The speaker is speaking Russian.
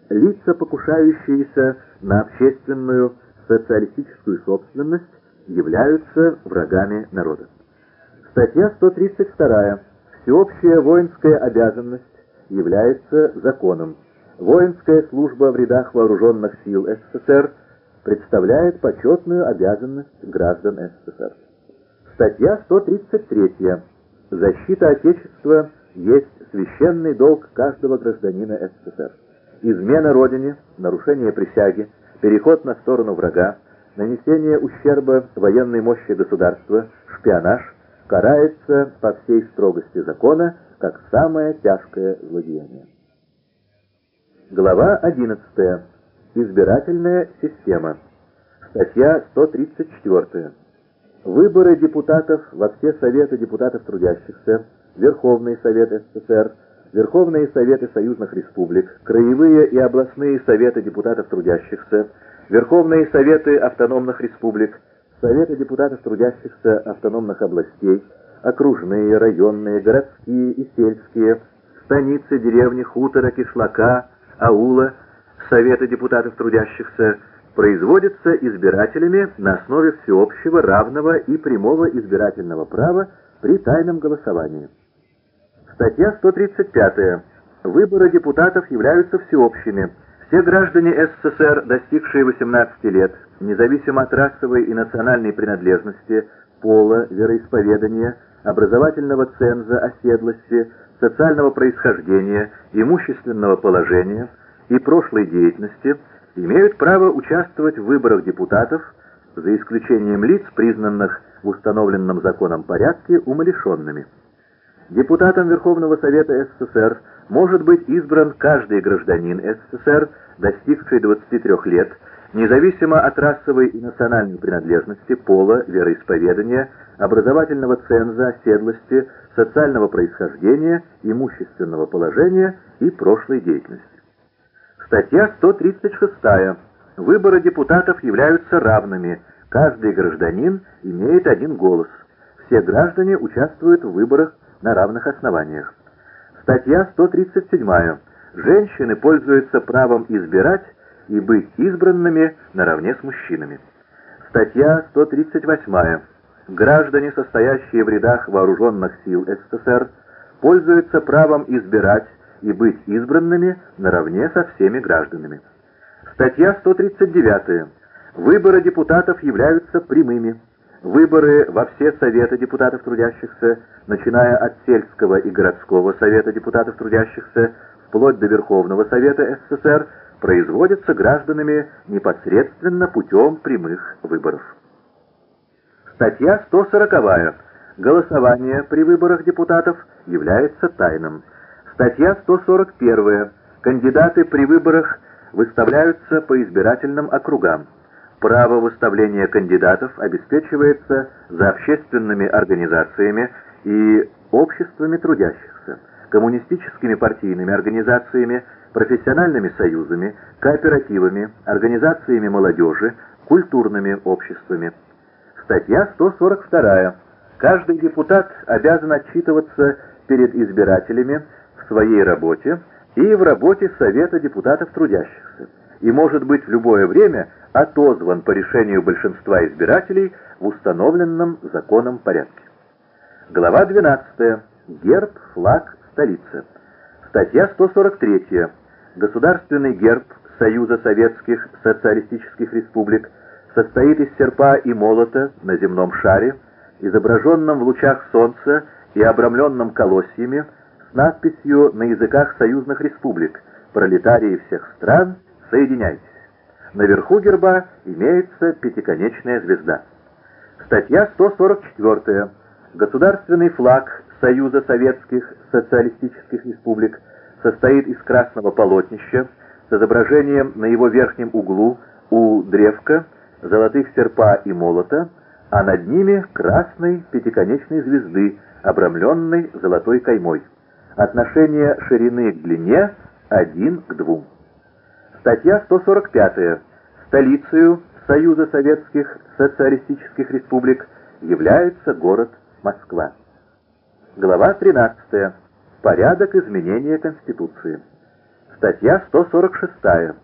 Лица, покушающиеся на общественную социалистическую собственность, являются врагами народа. Статья 132. Всеобщая воинская обязанность является законом. Воинская служба в рядах вооруженных сил СССР представляет почетную обязанность граждан СССР. Статья 133. Защита Отечества есть священный долг каждого гражданина СССР. Измена Родине, нарушение присяги, переход на сторону врага, нанесение ущерба военной мощи государства, шпионаж карается по всей строгости закона как самое тяжкое злодеяние. Глава 11. Избирательная система. Статья 134. Выборы депутатов во все Советы депутатов трудящихся, Верховный Совет СССР, Верховные Советы союзных республик, Краевые и областные Советы депутатов трудящихся, Верховные Советы автономных республик, Советы депутатов трудящихся автономных областей, окружные, районные, городские и сельские, станицы, деревни, хутора, кишлака, аула, Советы депутатов трудящихся производятся избирателями на основе всеобщего, равного и прямого избирательного права при тайном голосовании. Статья 135. Выборы депутатов являются всеобщими. Все граждане СССР, достигшие 18 лет, независимо от расовой и национальной принадлежности, пола, вероисповедания, образовательного ценза, оседлости, социального происхождения, имущественного положения и прошлой деятельности, имеют право участвовать в выборах депутатов, за исключением лиц, признанных в установленном законом порядке умалишенными. Депутатом Верховного Совета СССР может быть избран каждый гражданин СССР, достигший 23 лет, независимо от расовой и национальной принадлежности, пола, вероисповедания, образовательного ценза, оседлости, социального происхождения, имущественного положения и прошлой деятельности. Статья 136. Выборы депутатов являются равными. Каждый гражданин имеет один голос. Все граждане участвуют в выборах на равных основаниях. Статья 137. Женщины пользуются правом избирать и быть избранными наравне с мужчинами. Статья 138. Граждане, состоящие в рядах вооруженных сил СССР, пользуются правом избирать и быть избранными наравне со всеми гражданами. Статья 139. Выборы депутатов являются прямыми. Выборы во все Советы депутатов трудящихся, начиная от сельского и городского Совета депутатов трудящихся, вплоть до Верховного Совета СССР, производятся гражданами непосредственно путем прямых выборов. Статья 140. Голосование при выборах депутатов является тайным. Статья 141. Кандидаты при выборах выставляются по избирательным округам. Право выставления кандидатов обеспечивается за общественными организациями и обществами трудящихся, коммунистическими партийными организациями, профессиональными союзами, кооперативами, организациями молодежи, культурными обществами. Статья 142. Каждый депутат обязан отчитываться перед избирателями в своей работе и в работе Совета депутатов трудящихся, и может быть в любое время отозван по решению большинства избирателей в установленном законом порядке. Глава 12. Герб, флаг, столица. Статья 143. Государственный герб Союза Советских Социалистических Республик состоит из серпа и молота на земном шаре, изображенном в лучах солнца и обрамленном колосьями, с надписью на языках союзных республик: «Пролетарии всех стран, соединяйтесь». Наверху герба имеется пятиконечная звезда. Статья 144. Государственный флаг Союза Советских Социалистических Республик состоит из красного полотнища с изображением на его верхнем углу у древка золотых серпа и молота, а над ними красной пятиконечной звезды, обрамленной золотой каймой. Отношение ширины к длине 1 к 2. Статья 145. Столицей Союза Советских Социалистических Республик является город Москва. Глава 13. Порядок изменения Конституции. Статья 146.